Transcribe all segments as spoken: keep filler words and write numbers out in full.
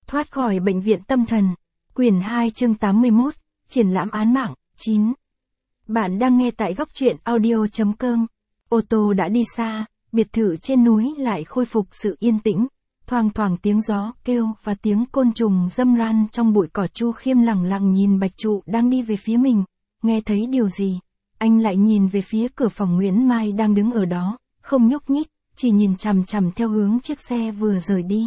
Thoát khỏi bệnh viện tâm thần. Quyển hai chương tám mươi mốt. Triển lãm án mạng. chín. Bạn đang nghe tại góc truyện audio.com. Ô tô đã đi xa, biệt thự trên núi lại khôi phục sự yên tĩnh. Thoang thoảng tiếng gió kêu và tiếng côn trùng râm ran trong bụi cỏ. Chu Khiêm lẳng lặng nhìn Bạch Trụ đang đi về phía mình. Nghe thấy điều gì? Anh lại nhìn về phía cửa phòng. Nguyễn Mai đang đứng ở đó, không nhúc nhích, chỉ nhìn chằm chằm theo hướng chiếc xe vừa rời đi.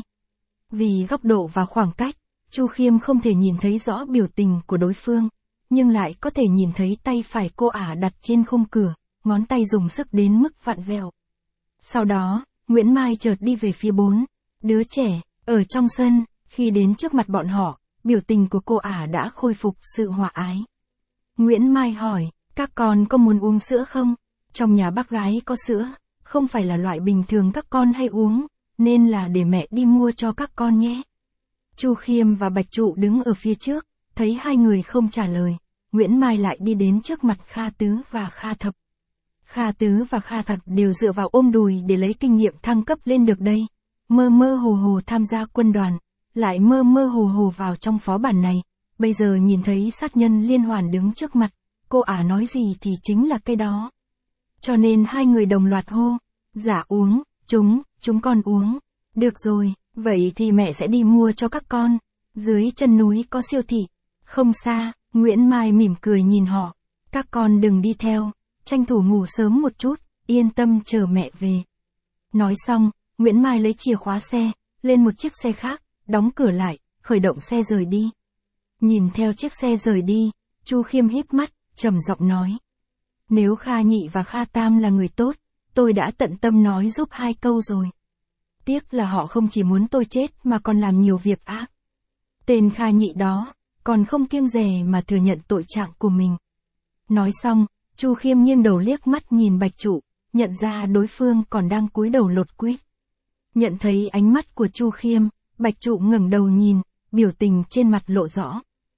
Vì góc độ và khoảng cách, Chu Khiêm không thể nhìn thấy rõ biểu tình của đối phương, nhưng lại có thể nhìn thấy tay phải cô ả đặt trên khung cửa, ngón tay dùng sức đến mức vặn vẹo. Sau đó, Nguyễn Mai chợt đi về phía bốn đứa trẻ, ở trong sân. Khi đến trước mặt bọn họ, biểu tình của cô ả đã khôi phục sự hòa ái. Nguyễn Mai hỏi, các con có muốn uống sữa không? Trong nhà bác gái có sữa, không phải là loại bình thường các con hay uống, nên là để mẹ đi mua cho các con nhé. Chu Khiêm và Bạch Trụ đứng ở phía trước, thấy hai người không trả lời, Nguyễn Mai lại đi đến trước mặt Kha Tứ và Kha Thập. Kha Tứ và Kha Thập đều dựa vào ôm đùi để lấy kinh nghiệm thăng cấp lên được đây. Mơ mơ hồ hồ tham gia quân đoàn, lại mơ mơ hồ hồ vào trong phó bản này. Bây giờ nhìn thấy sát nhân liên hoàn đứng trước mặt, cô ả nói gì thì chính là cái đó. Cho nên hai người đồng loạt hô, dạ uống, chúng, chúng con uống. Được rồi, vậy thì mẹ sẽ đi mua cho các con. Dưới chân núi có siêu thị, không xa. Nguyễn Mai mỉm cười nhìn họ, các con đừng đi theo, tranh thủ ngủ sớm một chút, yên tâm chờ mẹ về. Nói xong, Nguyễn Mai lấy chìa khóa xe, lên một chiếc xe khác, đóng cửa lại, khởi động xe rời đi. Nhìn theo chiếc xe rời đi, Chu Khiêm híp mắt, trầm giọng nói. Nếu Kha Nhị và Kha Tam là người tốt, tôi đã tận tâm nói giúp hai câu rồi. Tiếc là họ không chỉ muốn tôi chết mà còn làm nhiều việc ác. Tên Kha Nhị đó, còn không kiêng dè mà thừa nhận tội trạng của mình. Nói xong, Chu Khiêm nghiêng đầu liếc mắt nhìn Bạch Trụ, nhận ra đối phương còn đang cúi đầu lột quýt. Nhận thấy ánh mắt của Chu Khiêm, Bạch Trụ ngẩng đầu nhìn, biểu tình trên mặt lộ rõ.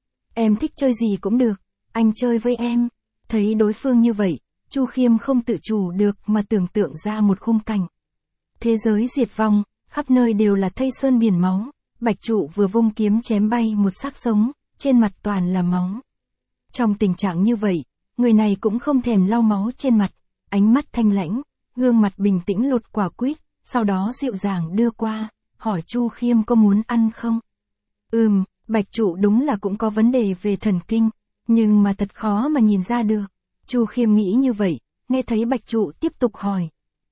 Em thích chơi gì cũng được, anh chơi với em. Thấy đối phương như vậy, Chu Khiêm không tự chủ được mà tưởng tượng ra một khung cảnh. Thế giới diệt vong, khắp nơi đều là thây sơn biển máu. Bạch Trụ vừa vung kiếm chém bay một xác sống, trên mặt toàn là máu. Trong tình trạng như vậy, người này cũng không thèm lau máu trên mặt, ánh mắt thanh lãnh, gương mặt bình tĩnh lột quả quýt, sau đó dịu dàng đưa qua, hỏi Chu Khiêm có muốn ăn không? Ừm, Bạch Trụ đúng là cũng có vấn đề về thần kinh, nhưng mà thật khó mà nhìn ra được. Chu Khiêm nghĩ như vậy, nghe thấy Bạch Trụ tiếp tục hỏi.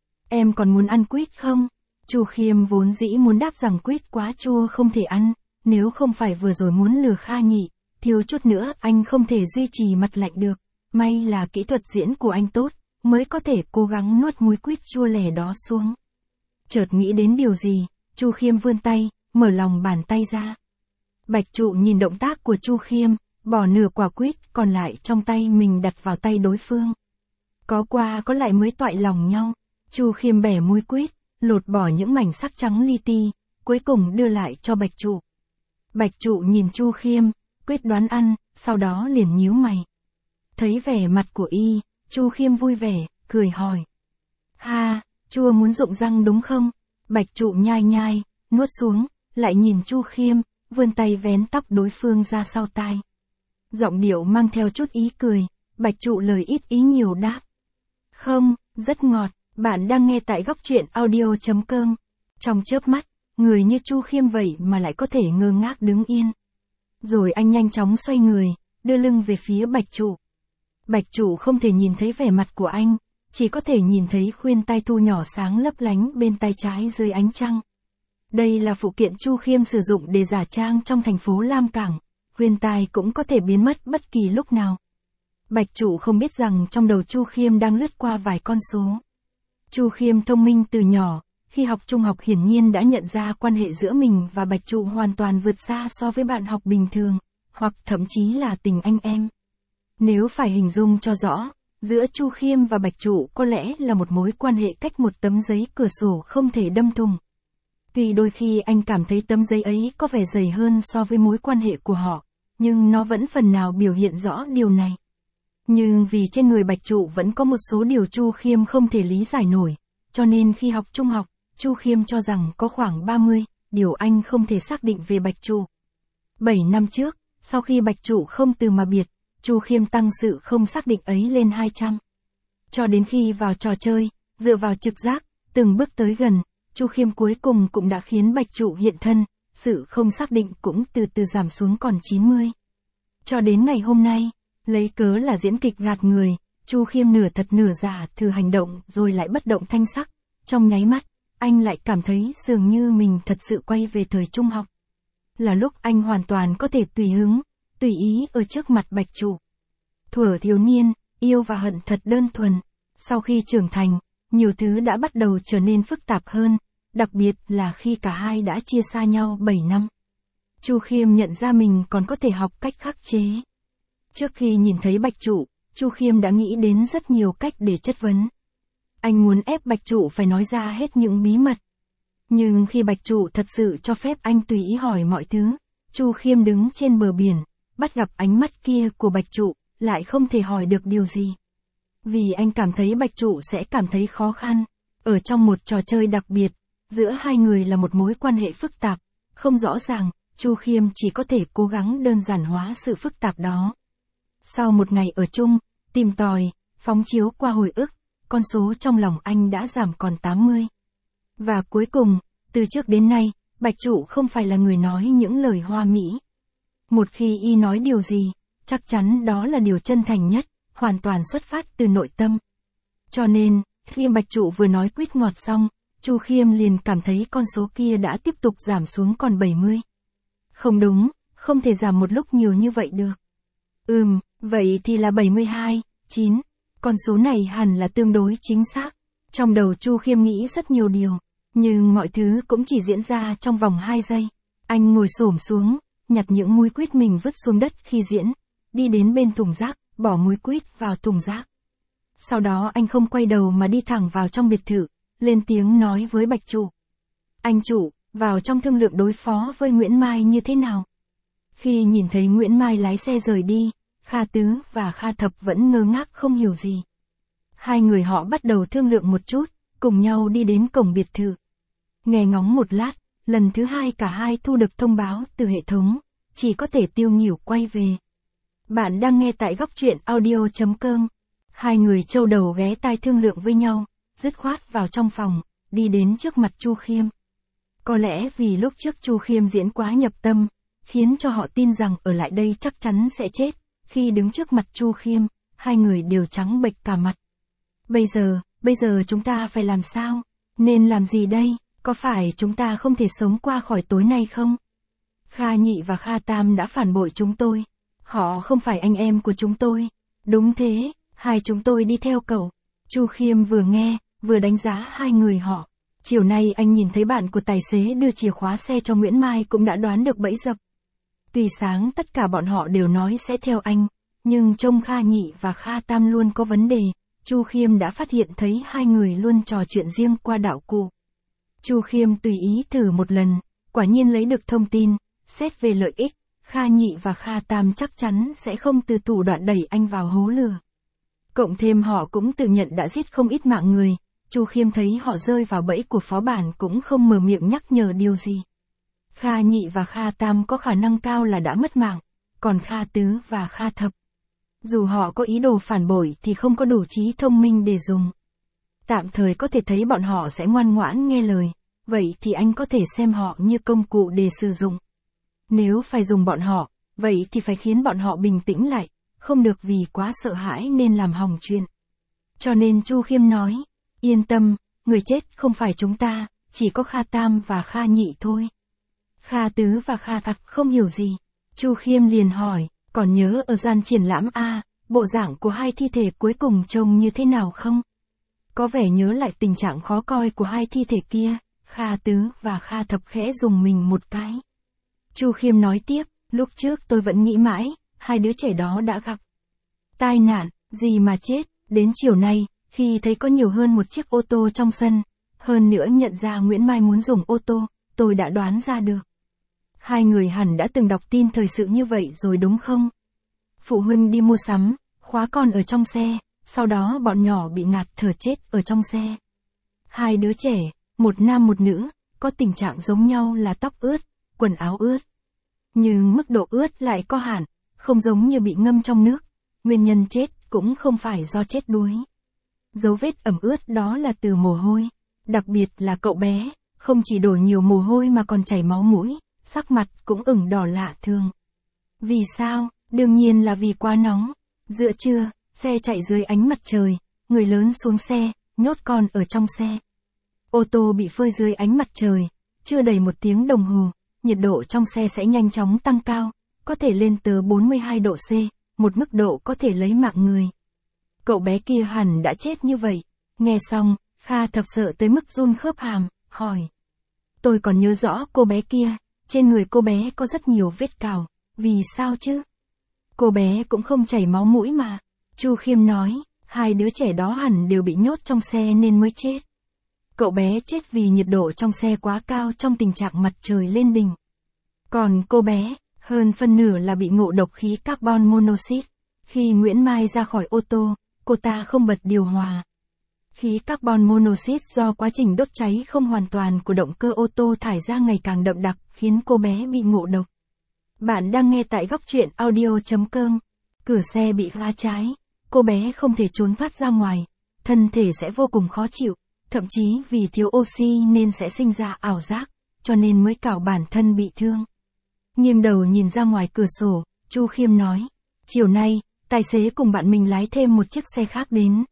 Em còn muốn ăn quýt không? Chu Khiêm vốn dĩ muốn đáp rằng quýt quá chua không thể ăn, nếu không phải vừa rồi muốn lừa Kha Nhị, thiếu chút nữa anh không thể duy trì mặt lạnh được. May là kỹ thuật diễn của anh tốt, mới có thể cố gắng nuốt múi quýt chua lẻ đó xuống. Chợt nghĩ đến điều gì, Chu Khiêm vươn tay, mở lòng bàn tay ra. Bạch Trụ nhìn động tác của Chu Khiêm, bỏ nửa quả quýt còn lại trong tay mình đặt vào tay đối phương. Có qua có lại mới toại lòng nhau. Chu Khiêm bẻ múi quýt, lột bỏ những mảnh sắc trắng li ti, cuối cùng đưa lại cho Bạch Trụ. Bạch Trụ nhìn Chu Khiêm, quyết đoán ăn, sau đó liền nhíu mày. Thấy vẻ mặt của y, Chu Khiêm vui vẻ, cười hỏi. Ha, chua muốn rụng răng đúng không? Bạch Trụ nhai nhai, nuốt xuống, lại nhìn Chu Khiêm, vươn tay vén tóc đối phương ra sau tai. Giọng điệu mang theo chút ý cười, Bạch Trụ lời ít ý nhiều đáp. Không, rất ngọt. Bạn đang nghe tại góc truyện audio.com. Trong chớp mắt, người như Chu Khiêm vậy mà lại có thể ngơ ngác đứng yên. Rồi anh nhanh chóng xoay người, đưa lưng về phía Bạch Trụ. Bạch Trụ không thể nhìn thấy vẻ mặt của anh, chỉ có thể nhìn thấy khuyên tai thu nhỏ sáng lấp lánh bên tay trái dưới ánh trăng. Đây là phụ kiện Chu Khiêm sử dụng để giả trang trong thành phố Lam Cảng, khuyên tai cũng có thể biến mất bất kỳ lúc nào. Bạch Trụ không biết rằng trong đầu Chu Khiêm đang lướt qua vài con số. Chu Khiêm thông minh từ nhỏ, khi học trung học hiển nhiên đã nhận ra quan hệ giữa mình và Bạch Trụ hoàn toàn vượt xa so với bạn học bình thường, hoặc thậm chí là tình anh em. Nếu phải hình dung cho rõ, giữa Chu Khiêm và Bạch Trụ có lẽ là một mối quan hệ cách một tấm giấy cửa sổ không thể đâm thủng. Tuy đôi khi anh cảm thấy tấm giấy ấy có vẻ dày hơn so với mối quan hệ của họ, nhưng nó vẫn phần nào biểu hiện rõ điều này. Nhưng vì trên người Bạch Trụ vẫn có một số điều Chu Khiêm không thể lý giải nổi, cho nên khi học trung học, Chu Khiêm cho rằng có khoảng ba mươi, điều anh không thể xác định về Bạch Trụ. bảy năm trước, sau khi Bạch Trụ không từ mà biệt, Chu Khiêm tăng sự không xác định ấy lên hai trăm. Cho đến khi vào trò chơi, dựa vào trực giác, từng bước tới gần, Chu Khiêm cuối cùng cũng đã khiến Bạch Trụ hiện thân, sự không xác định cũng từ từ giảm xuống còn chín mươi. Cho đến ngày hôm nay, lấy cớ là diễn kịch gạt người, Chu Khiêm nửa thật nửa giả thử hành động rồi lại bất động thanh sắc. Trong nháy mắt, anh lại cảm thấy dường như mình thật sự quay về thời trung học. Là lúc anh hoàn toàn có thể tùy hứng, tùy ý ở trước mặt Bạch Trụ. Thuở thiếu niên, yêu và hận thật đơn thuần. Sau khi trưởng thành, nhiều thứ đã bắt đầu trở nên phức tạp hơn, đặc biệt là khi cả hai đã chia xa nhau bảy năm. Chu Khiêm nhận ra mình còn có thể học cách khắc chế. Trước khi nhìn thấy Bạch Trụ, Chu Khiêm đã nghĩ đến rất nhiều cách để chất vấn. Anh muốn ép Bạch Trụ phải nói ra hết những bí mật. Nhưng khi Bạch Trụ thật sự cho phép anh tùy ý hỏi mọi thứ, Chu Khiêm đứng trên bờ biển, bắt gặp ánh mắt kia của Bạch Trụ, lại không thể hỏi được điều gì. Vì anh cảm thấy Bạch Trụ sẽ cảm thấy khó khăn. Ở trong một trò chơi đặc biệt, giữa hai người là một mối quan hệ phức tạp, không rõ ràng, Chu Khiêm chỉ có thể cố gắng đơn giản hóa sự phức tạp đó. Sau một ngày ở chung, tìm tòi, phóng chiếu qua hồi ức, con số trong lòng anh đã giảm còn tám mươi. Và cuối cùng, từ trước đến nay, Bạch Trụ không phải là người nói những lời hoa mỹ. Một khi y nói điều gì, chắc chắn đó là điều chân thành nhất, hoàn toàn xuất phát từ nội tâm. Cho nên, khi Bạch Trụ vừa nói quýt ngọt xong, Chu Khiêm liền cảm thấy con số kia đã tiếp tục giảm xuống còn bảy mươi. Không đúng, không thể giảm một lúc nhiều như vậy được. Ừm, vậy thì là bảy mươi hai, chín. Con số này hẳn là tương đối chính xác. Trong đầu Chu Khiêm nghĩ rất nhiều điều, nhưng mọi thứ cũng chỉ diễn ra trong vòng hai giây. Anh ngồi xổm xuống, nhặt những múi quýt mình vứt xuống đất khi diễn, đi đến bên thùng rác, bỏ múi quýt vào thùng rác. Sau đó anh không quay đầu mà đi thẳng vào trong biệt thự, lên tiếng nói với Bạch Trụ. Anh Trụ, vào trong thương lượng đối phó với Nguyễn Mai như thế nào? Khi nhìn thấy Nguyễn Mai lái xe rời đi, Kha Tứ và Kha Thập vẫn ngơ ngác không hiểu gì. Hai người họ bắt đầu thương lượng một chút, cùng nhau đi đến cổng biệt thự. Nghe ngóng một lát, lần thứ hai cả hai thu được thông báo từ hệ thống, chỉ có thể tiêu nghỉu quay về. Bạn đang nghe tại góc truyện audio chấm com. Hai người châu đầu ghé tai thương lượng với nhau, dứt khoát vào trong phòng, đi đến trước mặt Chu Khiêm. Có lẽ vì lúc trước Chu Khiêm diễn quá nhập tâm, khiến cho họ tin rằng ở lại đây chắc chắn sẽ chết. Khi đứng trước mặt Chu Khiêm, hai người đều trắng bệch cả mặt. Bây giờ, bây giờ chúng ta phải làm sao? Nên làm gì đây? Có phải chúng ta không thể sống qua khỏi tối nay không? Kha Nhị và Kha Tam đã phản bội chúng tôi. Họ không phải anh em của chúng tôi. Đúng thế, hai chúng tôi đi theo cậu. Chu Khiêm vừa nghe, vừa đánh giá hai người họ. Chiều nay anh nhìn thấy bạn của tài xế đưa chìa khóa xe cho Nguyễn Mai cũng đã đoán được bẫy dập. Tuy sáng tất cả bọn họ đều nói sẽ theo anh, nhưng trông Kha Nhị và Kha Tam luôn có vấn đề. Chu Khiêm đã phát hiện thấy hai người luôn trò chuyện riêng qua đạo cụ. Chu Khiêm tùy ý thử một lần, quả nhiên lấy được thông tin, xét về lợi ích, Kha Nhị và Kha Tam chắc chắn sẽ không từ thủ đoạn đẩy anh vào hố lửa. Cộng thêm họ cũng tự nhận đã giết không ít mạng người, Chu Khiêm thấy họ rơi vào bẫy của phó bản cũng không mở miệng nhắc nhở điều gì. Kha Nhị và Kha Tam có khả năng cao là đã mất mạng, còn Kha Tứ và Kha Thập, dù họ có ý đồ phản bội thì không có đủ trí thông minh để dùng. Tạm thời có thể thấy bọn họ sẽ ngoan ngoãn nghe lời, vậy thì anh có thể xem họ như công cụ để sử dụng. Nếu phải dùng bọn họ, vậy thì phải khiến bọn họ bình tĩnh lại, không được vì quá sợ hãi nên làm hỏng chuyện. Cho nên Chu Khiêm nói, yên tâm, người chết không phải chúng ta, chỉ có Kha Tam và Kha Nhị thôi. Kha Tứ và Kha Thập không hiểu gì. Chu Khiêm liền hỏi, còn nhớ ở gian triển lãm A, bộ dạng của hai thi thể cuối cùng trông như thế nào không? Có vẻ nhớ lại tình trạng khó coi của hai thi thể kia. Kha Tứ và Kha Thập khẽ dùng mình một cái. Chu Khiêm nói tiếp, lúc trước tôi vẫn nghĩ mãi, hai đứa trẻ đó đã gặp tai nạn, gì mà chết, đến chiều nay, khi thấy có nhiều hơn một chiếc ô tô trong sân, hơn nữa nhận ra Nguyễn Mai muốn dùng ô tô, tôi đã đoán ra được. Hai người hẳn đã từng đọc tin thời sự như vậy rồi đúng không? Phụ huynh đi mua sắm, khóa con ở trong xe, sau đó bọn nhỏ bị ngạt thở chết ở trong xe. Hai đứa trẻ, một nam một nữ, có tình trạng giống nhau là tóc ướt, quần áo ướt. Nhưng mức độ ướt lại có hạn, không giống như bị ngâm trong nước. Nguyên nhân chết cũng không phải do chết đuối. Dấu vết ẩm ướt đó là từ mồ hôi. Đặc biệt là cậu bé, không chỉ đổ nhiều mồ hôi mà còn chảy máu mũi, sắc mặt cũng ửng đỏ lạ thường. Vì sao? Đương nhiên là vì quá nóng. Giữa trưa, xe chạy dưới ánh mặt trời, người lớn xuống xe, nhốt con ở trong xe. Ô tô bị phơi dưới ánh mặt trời, chưa đầy một tiếng đồng hồ, nhiệt độ trong xe sẽ nhanh chóng tăng cao, có thể lên tới bốn mươi hai độ C, một mức độ có thể lấy mạng người. Cậu bé kia hẳn đã chết như vậy. Nghe xong, Kha Thập sợ tới mức run khớp hàm, hỏi. Tôi còn nhớ rõ cô bé kia, trên người cô bé có rất nhiều vết cào, vì sao chứ? Cô bé cũng không chảy máu mũi mà. Chu Khiêm nói, hai đứa trẻ đó hẳn đều bị nhốt trong xe nên mới chết. Cậu bé chết vì nhiệt độ trong xe quá cao trong tình trạng mặt trời lên đỉnh. Còn cô bé, hơn phân nửa là bị ngộ độc khí carbon monoxide. Khi Nguyễn Mai ra khỏi ô tô, cô ta không bật điều hòa. Khí carbon monoxide do quá trình đốt cháy không hoàn toàn của động cơ ô tô thải ra ngày càng đậm đặc khiến cô bé bị ngộ độc. Bạn đang nghe tại góc truyện audio chấm com. Cửa xe bị phá trái, cô bé không thể trốn thoát ra ngoài, thân thể sẽ vô cùng khó chịu, thậm chí vì thiếu oxy nên sẽ sinh ra ảo giác, cho nên mới cào bản thân bị thương. Nghiêng đầu nhìn ra ngoài cửa sổ, Chu Khiêm nói, chiều nay, tài xế cùng bạn mình lái thêm một chiếc xe khác đến.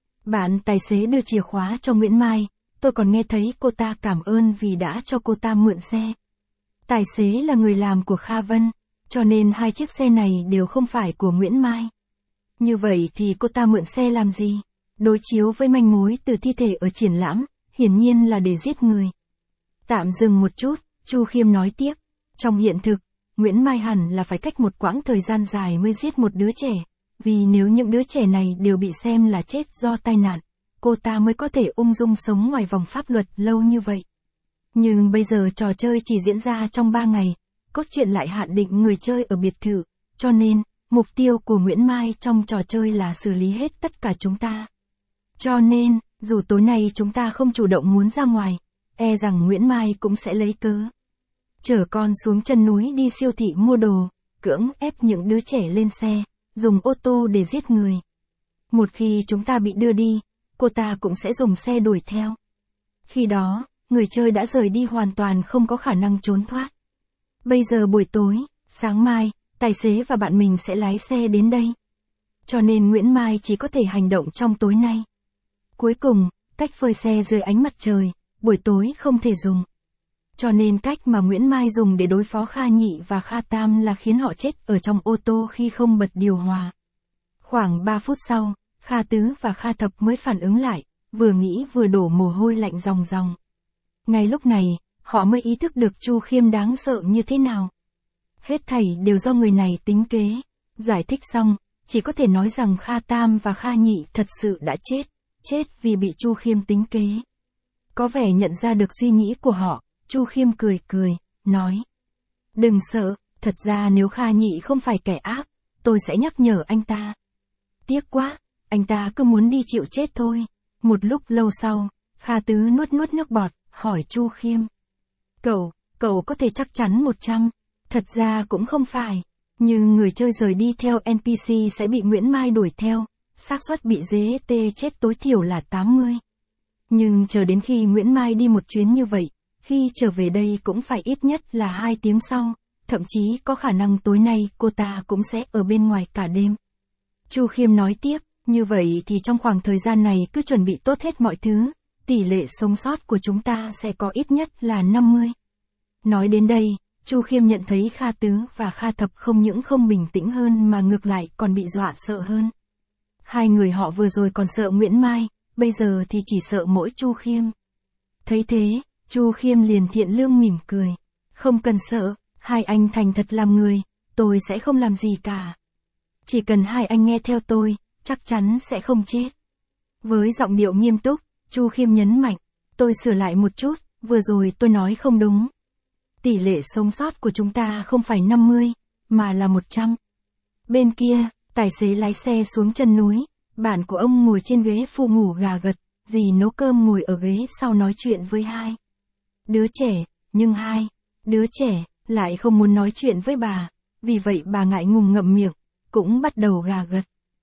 Bạn tài xế đưa chìa khóa cho Nguyễn Mai, tôi còn nghe thấy cô ta cảm ơn vì đã cho cô ta mượn xe. Tài xế là người làm của Kha Vân, cho nên hai chiếc xe này đều không phải của Nguyễn Mai. Như vậy thì cô ta mượn xe làm gì? Đối chiếu với manh mối từ thi thể ở triển lãm, hiển nhiên là để giết người. Tạm dừng một chút, Chu Khiêm nói tiếp. Trong hiện thực, Nguyễn Mai hẳn là phải cách một quãng thời gian dài mới giết một đứa trẻ. Vì nếu những đứa trẻ này đều bị xem là chết do tai nạn, cô ta mới có thể ung dung sống ngoài vòng pháp luật lâu như vậy. Nhưng bây giờ trò chơi chỉ diễn ra trong ba ngày, cốt truyện lại hạn định người chơi ở biệt thự, cho nên, mục tiêu của Nguyễn Mai trong trò chơi là xử lý hết tất cả chúng ta. Cho nên, dù tối nay chúng ta không chủ động muốn ra ngoài, e rằng Nguyễn Mai cũng sẽ lấy cớ. Chở con xuống chân núi đi siêu thị mua đồ, cưỡng ép những đứa trẻ lên xe, dùng ô tô để giết người. Một khi chúng ta bị đưa đi, cô ta cũng sẽ dùng xe đuổi theo. Khi đó, người chơi đã rời đi hoàn toàn không có khả năng trốn thoát. Bây giờ buổi tối, sáng mai, tài xế và bạn mình sẽ lái xe đến đây. Cho nên Nguyễn Mai chỉ có thể hành động trong tối nay. Cuối cùng, cách phơi xe dưới ánh mặt trời, buổi tối không thể dùng. Cho nên cách mà Nguyễn Mai dùng để đối phó Kha Nhị và Kha Tam là khiến họ chết ở trong ô tô khi không bật điều hòa. Khoảng ba phút sau, Kha Tứ và Kha Thập mới phản ứng lại, vừa nghĩ vừa đổ mồ hôi lạnh ròng ròng. Ngay lúc này, họ mới ý thức được Chu Khiêm đáng sợ như thế nào. Hết thảy đều do người này tính kế. Giải thích xong, chỉ có thể nói rằng Kha Tam và Kha Nhị thật sự đã chết, chết vì bị Chu Khiêm tính kế. Có vẻ nhận ra được suy nghĩ của họ, Chu Khiêm cười cười, nói. Đừng sợ, thật ra nếu Kha Nhị không phải kẻ ác, tôi sẽ nhắc nhở anh ta. Tiếc quá, anh ta cứ muốn đi chịu chết thôi. Một lúc lâu sau, Kha Tứ nuốt nuốt nước bọt, hỏi Chu Khiêm. Cậu, cậu có thể chắc chắn một trăm. Thật ra cũng không phải. Nhưng người chơi rời đi theo en pê xê sẽ bị Nguyễn Mai đuổi theo. Xác suất bị giê tê chết tối thiểu là tám mươi. Nhưng chờ đến khi Nguyễn Mai đi một chuyến như vậy, khi trở về đây cũng phải ít nhất là hai tiếng sau. Thậm chí có khả năng tối nay cô ta cũng sẽ ở bên ngoài cả đêm. Chu Khiêm nói tiếp, như vậy thì trong khoảng thời gian này cứ chuẩn bị tốt hết mọi thứ. Tỷ lệ sống sót của chúng ta sẽ có ít nhất là năm mươi. Nói đến đây, Chu Khiêm nhận thấy Kha Tứ và Kha Thập không những không bình tĩnh hơn mà ngược lại còn bị dọa sợ hơn. Hai người họ vừa rồi còn sợ Nguyễn Mai, bây giờ thì chỉ sợ mỗi Chu Khiêm. Thấy thế, Chu Khiêm liền thiện lương mỉm cười. Không cần sợ, hai anh thành thật làm người, tôi sẽ không làm gì cả. Chỉ cần hai anh nghe theo tôi, chắc chắn sẽ không chết. Với giọng điệu nghiêm túc, Chu Khiêm nhấn mạnh, tôi sửa lại một chút, vừa rồi tôi nói không đúng. Tỷ lệ sống sót của chúng ta không phải năm mươi, mà là một trăm. Bên kia, tài xế lái xe xuống chân núi, bạn của ông ngồi trên ghế phụ ngủ gà gật, dì nấu cơm ngồi ở ghế sau nói chuyện với hai đứa trẻ, nhưng hai, đứa trẻ, lại không muốn nói chuyện với bà, vì vậy bà ngại ngùng ngậm miệng, cũng bắt đầu gà gật.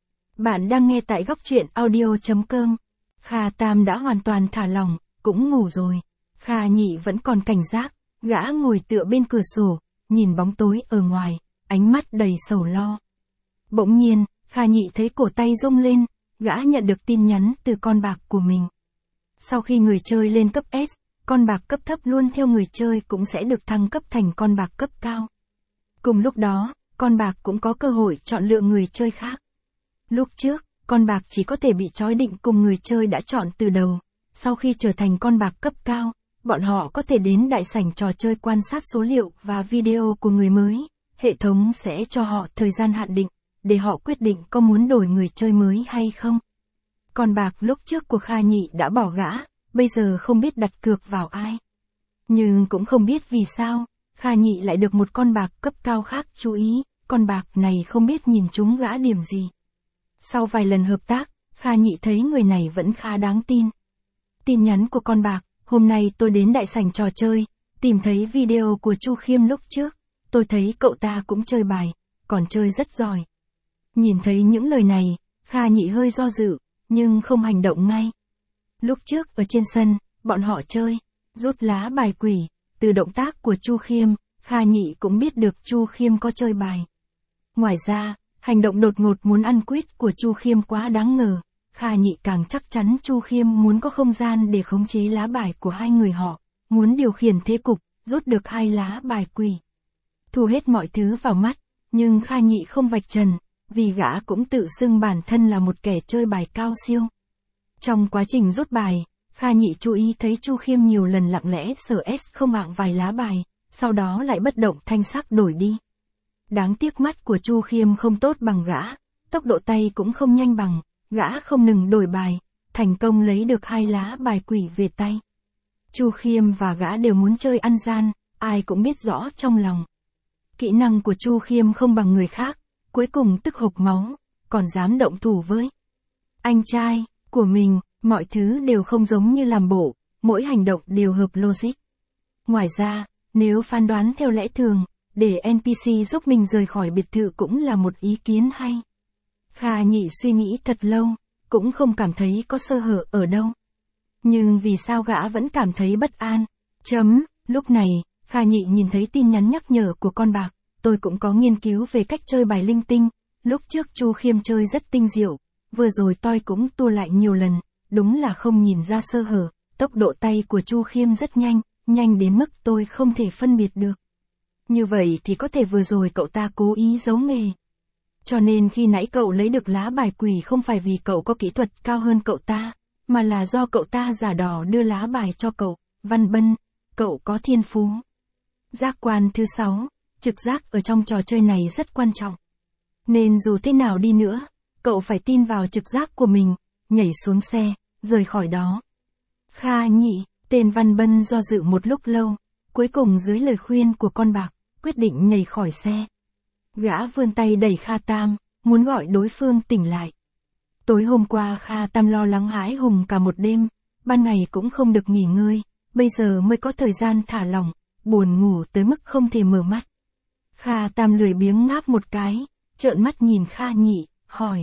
Bạn đang nghe tại góc truyện audio.com. Kha Tam đã hoàn toàn thả lỏng, cũng ngủ rồi. Kha Nhị vẫn còn cảnh giác, gã ngồi tựa bên cửa sổ, nhìn bóng tối ở ngoài, ánh mắt đầy sầu lo. Bỗng nhiên, Kha Nhị thấy cổ tay rung lên, gã nhận được tin nhắn từ con bạc của mình. Sau khi người chơi lên cấp S, con bạc cấp thấp luôn theo người chơi cũng sẽ được thăng cấp thành con bạc cấp cao. Cùng lúc đó, con bạc cũng có cơ hội chọn lựa người chơi khác. Lúc trước, con bạc chỉ có thể bị trói định cùng người chơi đã chọn từ đầu. Sau khi trở thành con bạc cấp cao, bọn họ có thể đến đại sảnh trò chơi quan sát số liệu và video của người mới. Hệ thống sẽ cho họ thời gian hạn định, để họ quyết định có muốn đổi người chơi mới hay không. Con bạc lúc trước của Kha Nhị đã bỏ gã, bây giờ không biết đặt cược vào ai. Nhưng cũng không biết vì sao, Kha Nhị lại được một con bạc cấp cao khác chú ý, con bạc này không biết nhìn trúng gã điểm gì. Sau vài lần hợp tác, Kha Nhị thấy người này vẫn khá đáng tin. Tin nhắn của con bạc, hôm nay tôi đến đại sảnh trò chơi, tìm thấy video của Chu Khiêm lúc trước, tôi thấy cậu ta cũng chơi bài, còn chơi rất giỏi. Nhìn thấy những lời này, Kha Nhị hơi do dự, nhưng không hành động ngay. Lúc trước ở trên sân, bọn họ chơi, rút lá bài quỷ, từ động tác của Chu Khiêm, Kha Nhị cũng biết được Chu Khiêm có chơi bài. Ngoài ra, hành động đột ngột muốn ăn quýt của Chu Khiêm quá đáng ngờ, Kha Nhị càng chắc chắn Chu Khiêm muốn có không gian để khống chế lá bài của hai người họ, muốn điều khiển thế cục, rút được hai lá bài quỷ. Thu hết mọi thứ vào mắt, nhưng Kha Nhị không vạch trần, vì gã cũng tự xưng bản thân là một kẻ chơi bài cao siêu. Trong quá trình rút bài, Kha Nhị chú ý thấy Chu Khiêm nhiều lần lặng lẽ sờ S không mạng vài lá bài, sau đó lại bất động thanh sắc đổi đi. Đáng tiếc mắt của Chu Khiêm không tốt bằng gã, tốc độ tay cũng không nhanh bằng, gã không ngừng đổi bài, thành công lấy được hai lá bài quỷ về tay. Chu Khiêm và gã đều muốn chơi ăn gian, ai cũng biết rõ trong lòng. Kỹ năng của Chu Khiêm không bằng người khác, cuối cùng tức hộc máu, còn dám động thủ với anh trai của mình, mọi thứ đều không giống như làm bộ, mỗi hành động đều hợp logic. Ngoài ra, nếu phán đoán theo lẽ thường, để en pê xê giúp mình rời khỏi biệt thự cũng là một ý kiến hay. Kha Nhị suy nghĩ thật lâu, cũng không cảm thấy có sơ hở ở đâu. Nhưng vì sao gã vẫn cảm thấy bất an? Chấm, lúc này, Kha Nhị nhìn thấy tin nhắn nhắc nhở của con bạc, tôi cũng có nghiên cứu về cách chơi bài linh tinh, lúc trước Chu Khiêm chơi rất tinh diệu, vừa rồi tôi cũng tua lại nhiều lần, đúng là không nhìn ra sơ hở, tốc độ tay của Chu Khiêm rất nhanh, nhanh đến mức tôi không thể phân biệt được. Như vậy thì có thể vừa rồi cậu ta cố ý giấu nghề. Cho nên khi nãy cậu lấy được lá bài quỷ không phải vì cậu có kỹ thuật cao hơn cậu ta, mà là do cậu ta giả đò đưa lá bài cho cậu, Văn Bân, cậu có thiên phú. Giác quan thứ sáu, trực giác ở trong trò chơi này rất quan trọng. Nên dù thế nào đi nữa, cậu phải tin vào trực giác của mình, nhảy xuống xe, rời khỏi đó. Kha Nhị, tên Văn Bân do dự một lúc lâu, cuối cùng dưới lời khuyên của con bạc, quyết định nhảy khỏi xe. Gã vươn tay đẩy Kha Tam, muốn gọi đối phương tỉnh lại. Tối hôm qua Kha Tam lo lắng hãi hùng cả một đêm, ban ngày cũng không được nghỉ ngơi, bây giờ mới có thời gian thả lỏng, buồn ngủ tới mức không thể mở mắt. Kha Tam lười biếng ngáp một cái, trợn mắt nhìn Kha Nhị, hỏi.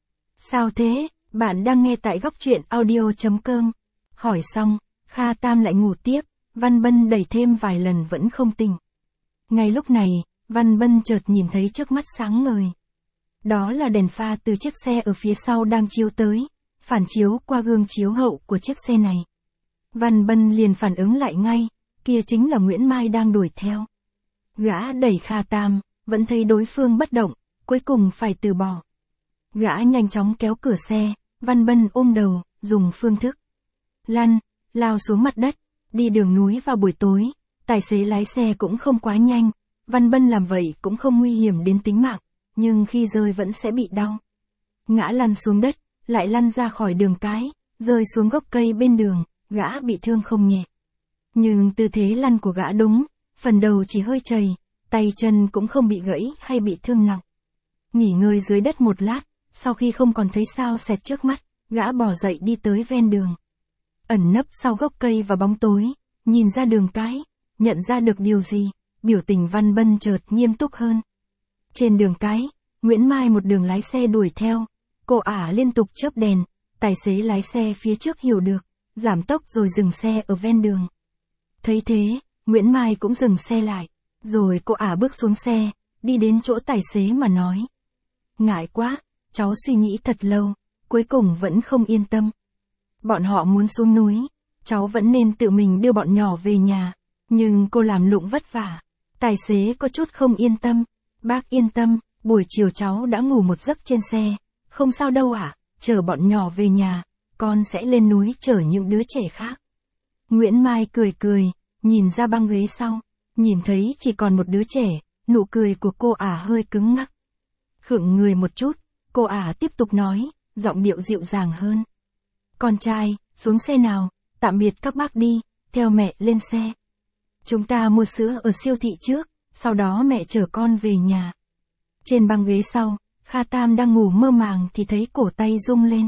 Sao thế, bạn đang nghe tại góc truyện audio.com. Hỏi xong, Kha Tam lại ngủ tiếp, Văn Bân đẩy thêm vài lần vẫn không tỉnh. Ngay lúc này, Văn Bân chợt nhìn thấy trước mắt sáng ngời. Đó là đèn pha từ chiếc xe ở phía sau đang chiếu tới, phản chiếu qua gương chiếu hậu của chiếc xe này. Văn Bân liền phản ứng lại ngay, kia chính là Nguyễn Mai đang đuổi theo. Gã đẩy Kha Tam, vẫn thấy đối phương bất động, cuối cùng phải từ bỏ. Gã nhanh chóng kéo cửa xe, Văn Bân ôm đầu, dùng phương thức lăn, lao xuống mặt đất, đi đường núi vào buổi tối, tài xế lái xe cũng không quá nhanh, Văn Bân làm vậy cũng không nguy hiểm đến tính mạng, nhưng khi rơi vẫn sẽ bị đau. Ngã lăn xuống đất, lại lăn ra khỏi đường cái, rơi xuống gốc cây bên đường, gã bị thương không nhẹ. Nhưng tư thế lăn của gã đúng, phần đầu chỉ hơi chày, tay chân cũng không bị gãy hay bị thương nặng. Nghỉ ngơi dưới đất một lát, sau khi không còn thấy sao xẹt trước mắt, gã bò dậy đi tới ven đường. Ẩn nấp sau gốc cây và bóng tối, nhìn ra đường cái, nhận ra được điều gì, biểu tình Văn Bân chợt nghiêm túc hơn. Trên đường cái, Nguyễn Mai một đường lái xe đuổi theo, cô ả liên tục chớp đèn, tài xế lái xe phía trước hiểu được, giảm tốc rồi dừng xe ở ven đường. Thấy thế, Nguyễn Mai cũng dừng xe lại, rồi cô ả bước xuống xe, đi đến chỗ tài xế mà nói. Ngại quá, cháu suy nghĩ thật lâu, cuối cùng vẫn không yên tâm. Bọn họ muốn xuống núi, cháu vẫn nên tự mình đưa bọn nhỏ về nhà, nhưng cô làm lụng vất vả. Tài xế có chút không yên tâm. Bác yên tâm, buổi chiều cháu đã ngủ một giấc trên xe, không sao đâu ạ, chở bọn nhỏ về nhà, con sẽ lên núi chở những đứa trẻ khác. Nguyễn Mai cười cười, nhìn ra băng ghế sau, nhìn thấy chỉ còn một đứa trẻ, nụ cười của cô ả hơi cứng ngắc. Khựng người một chút, cô ả tiếp tục nói, giọng điệu dịu dàng hơn. Con trai, xuống xe nào, tạm biệt các bác đi, theo mẹ lên xe. Chúng ta mua sữa ở siêu thị trước, sau đó mẹ chở con về nhà. Trên băng ghế sau, Kha Tam đang ngủ mơ màng thì thấy cổ tay rung lên.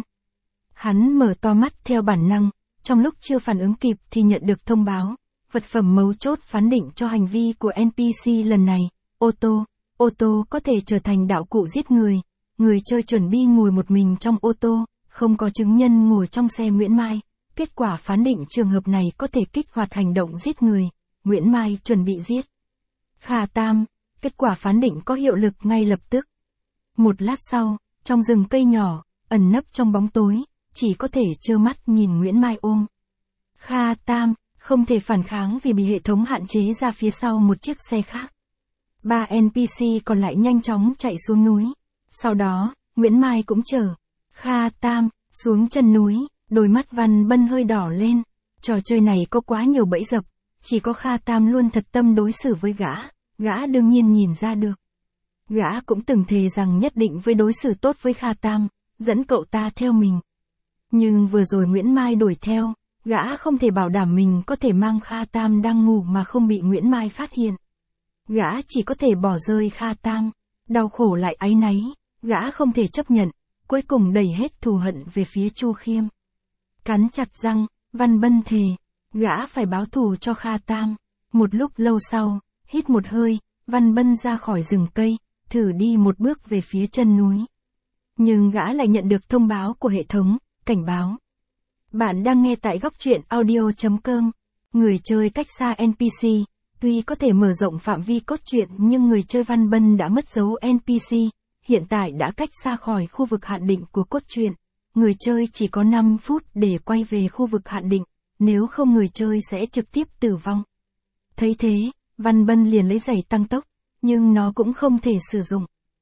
Hắn mở to mắt theo bản năng, trong lúc chưa phản ứng kịp thì nhận được thông báo, vật phẩm mấu chốt phán định cho hành vi của en pê xê lần này, ô tô, ô tô có thể trở thành đạo cụ giết người, người chơi chuẩn bị ngồi một mình trong ô tô, không có chứng nhân ngồi trong xe Nguyễn Mai, kết quả phán định trường hợp này có thể kích hoạt hành động giết người, Nguyễn Mai chuẩn bị giết. Kha Tam, kết quả phán định có hiệu lực ngay lập tức. Một lát sau, trong rừng cây nhỏ, ẩn nấp trong bóng tối, chỉ có thể trơ mắt nhìn Nguyễn Mai ôm. Kha Tam, không thể phản kháng vì bị hệ thống hạn chế ra phía sau một chiếc xe khác. Ba en pê xê còn lại nhanh chóng chạy xuống núi. Sau đó, Nguyễn Mai cũng chở Kha Tam xuống chân núi, đôi mắt Văn Bân hơi đỏ lên. Trò chơi này có quá nhiều bẫy dập, chỉ có Kha Tam luôn thật tâm đối xử với gã, gã đương nhiên nhìn ra được. Gã cũng từng thề rằng nhất định với đối xử tốt với Kha Tam, dẫn cậu ta theo mình. Nhưng vừa rồi Nguyễn Mai đuổi theo, gã không thể bảo đảm mình có thể mang Kha Tam đang ngủ mà không bị Nguyễn Mai phát hiện. Gã chỉ có thể bỏ rơi Kha Tam, đau khổ lại áy náy, gã không thể chấp nhận, cuối cùng đẩy hết thù hận về phía Chu Khiêm. Cắn chặt răng, Văn Bân thề, gã phải báo thù cho Kha Tam. Một lúc lâu sau, hít một hơi, Văn Bân ra khỏi rừng cây, thử đi một bước về phía chân núi. Nhưng gã lại nhận được thông báo của hệ thống, cảnh báo. Bạn đang nghe tại góc truyện audio chấm com. Người chơi cách xa en pê xê, tuy có thể mở rộng phạm vi cốt truyện nhưng người chơi Văn Bân đã mất dấu en pê xê, hiện tại đã cách xa khỏi khu vực hạn định của cốt truyện. Người chơi chỉ có năm phút để quay về khu vực hạn định, nếu không người chơi sẽ trực tiếp tử vong. Thấy thế, Văn Bân liền lấy giày tăng tốc, nhưng nó cũng không thể sử dụng.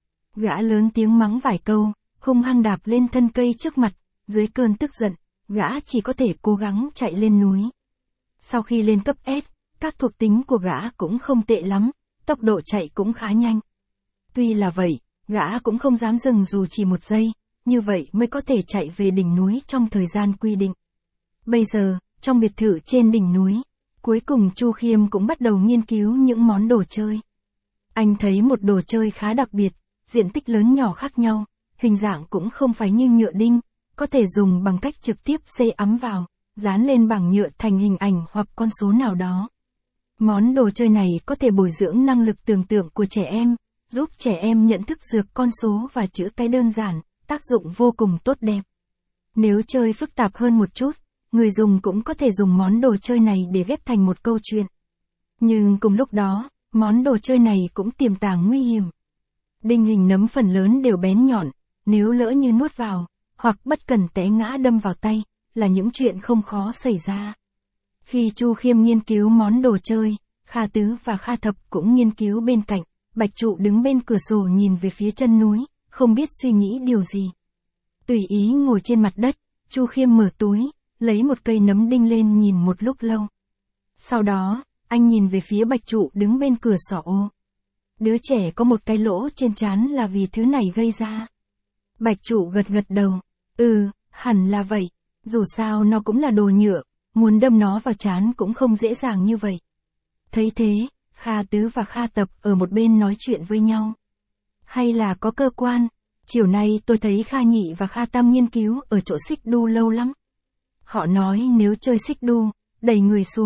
Gã lớn tiếng mắng vài câu, hung hăng đạp lên thân cây trước mặt, dưới cơn tức giận, gã chỉ có thể cố gắng chạy lên núi. Sau khi lên cấp S, các thuộc tính của gã cũng không tệ lắm, tốc độ chạy cũng khá nhanh. Tuy là vậy, gã cũng không dám dừng dù chỉ một giây, như vậy mới có thể chạy về đỉnh núi trong thời gian quy định. Bây giờ, trong biệt thự trên đỉnh núi, cuối cùng Chu Khiêm cũng bắt đầu nghiên cứu những món đồ chơi. Anh thấy một đồ chơi khá đặc biệt, diện tích lớn nhỏ khác nhau, hình dạng cũng không phải như nhựa đinh, có thể dùng bằng cách trực tiếp xây ắm vào, dán lên bảng nhựa thành hình ảnh hoặc con số nào đó. Món đồ chơi này có thể bồi dưỡng năng lực tưởng tượng của trẻ em, giúp trẻ em nhận thức dược con số và chữ cái đơn giản, tác dụng vô cùng tốt đẹp. Nếu chơi phức tạp hơn một chút, người dùng cũng có thể dùng món đồ chơi này để ghép thành một câu chuyện. Nhưng cùng lúc đó, món đồ chơi này cũng tiềm tàng nguy hiểm. Đinh hình nấm phần lớn đều bén nhọn, nếu lỡ như nuốt vào, hoặc bất cần té ngã đâm vào tay, là những chuyện không khó xảy ra. Khi Chu Khiêm nghiên cứu món đồ chơi, Kha Tứ và Kha Thập cũng nghiên cứu bên cạnh, Bạch Trụ đứng bên cửa sổ nhìn về phía chân núi, không biết suy nghĩ điều gì. Tùy ý ngồi trên mặt đất, Chu Khiêm mở túi, lấy một cây nấm đinh lên nhìn một lúc lâu. Sau đó, anh nhìn về phía Bạch Trụ đứng bên cửa sổ ô. Đứa trẻ có một cái lỗ trên trán là vì thứ này gây ra. Bạch Trụ gật gật đầu. Ừ, hẳn là vậy. Dù sao nó cũng là đồ nhựa, muốn đâm nó vào trán cũng không dễ dàng như vậy. Thấy thế, Kha Tứ và Kha Tập ở một bên nói chuyện với nhau. Hay là có cơ quan? Chiều nay tôi thấy Kha Nhị và Kha Tam nghiên cứu ở chỗ xích đu lâu lắm. Họ nói nếu chơi xích đu, đẩy người xuống,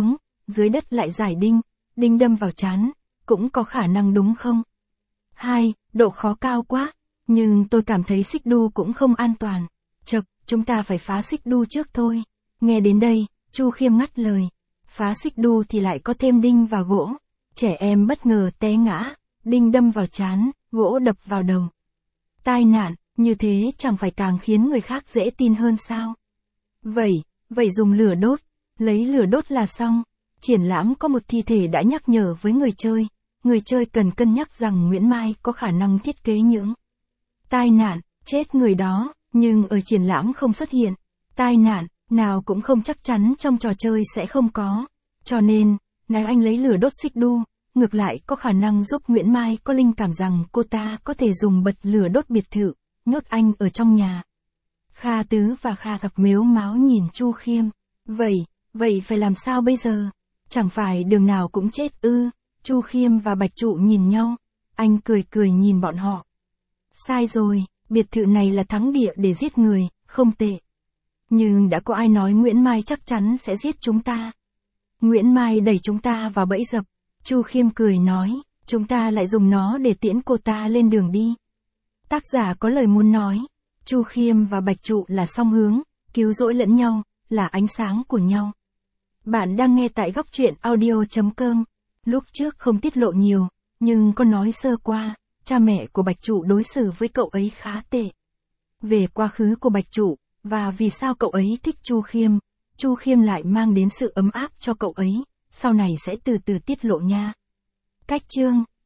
dưới đất lại giải đinh, đinh đâm vào trán, cũng có khả năng đúng không? hai. Độ khó cao quá, nhưng tôi cảm thấy xích đu cũng không an toàn. Chậc, chúng ta phải phá xích đu trước thôi. Nghe đến đây, Chu Khiêm ngắt lời. Phá xích đu thì lại có thêm đinh và gỗ. Trẻ em bất ngờ té ngã, đinh đâm vào trán, gỗ đập vào đầu. Tai nạn, như thế chẳng phải càng khiến người khác dễ tin hơn sao? Vậy, vậy dùng lửa đốt, lấy lửa đốt là xong. Triển lãm có một thi thể đã nhắc nhở với người chơi. Người chơi cần cân nhắc rằng Nguyễn Mai có khả năng thiết kế những tai nạn, chết người đó, nhưng ở triển lãm không xuất hiện. Tai nạn, nào cũng không chắc chắn trong trò chơi sẽ không có. Cho nên, nếu anh lấy lửa đốt xích đu, ngược lại có khả năng giúp Nguyễn Mai có linh cảm rằng cô ta có thể dùng bật lửa đốt biệt thự, nhốt anh ở trong nhà. Kha Tứ và Kha Gặp mếu máo nhìn Chu Khiêm. Vậy, vậy phải làm sao bây giờ? Chẳng phải đường nào cũng chết ư? Chu Khiêm và Bạch Trụ nhìn nhau. Anh cười cười nhìn bọn họ. Sai rồi, biệt thự này là thắng địa để giết người, không tệ. Nhưng đã có ai nói Nguyễn Mai chắc chắn sẽ giết chúng ta? Nguyễn Mai đẩy chúng ta vào bẫy dập. Chu Khiêm cười nói, chúng ta lại dùng nó để tiễn cô ta lên đường đi. Tác giả có lời muốn nói. Chu Khiêm và Bạch Trụ là song hướng, cứu rỗi lẫn nhau, là ánh sáng của nhau. Bạn đang nghe tại góc truyện audio chấm com. Lúc trước không tiết lộ nhiều, nhưng có nói sơ qua, cha mẹ của Bạch Trụ đối xử với cậu ấy khá tệ. Về quá khứ của Bạch Trụ, và vì sao cậu ấy thích Chu Khiêm, Chu Khiêm lại mang đến sự ấm áp cho cậu ấy, sau này sẽ từ từ tiết lộ nha. Cách chương,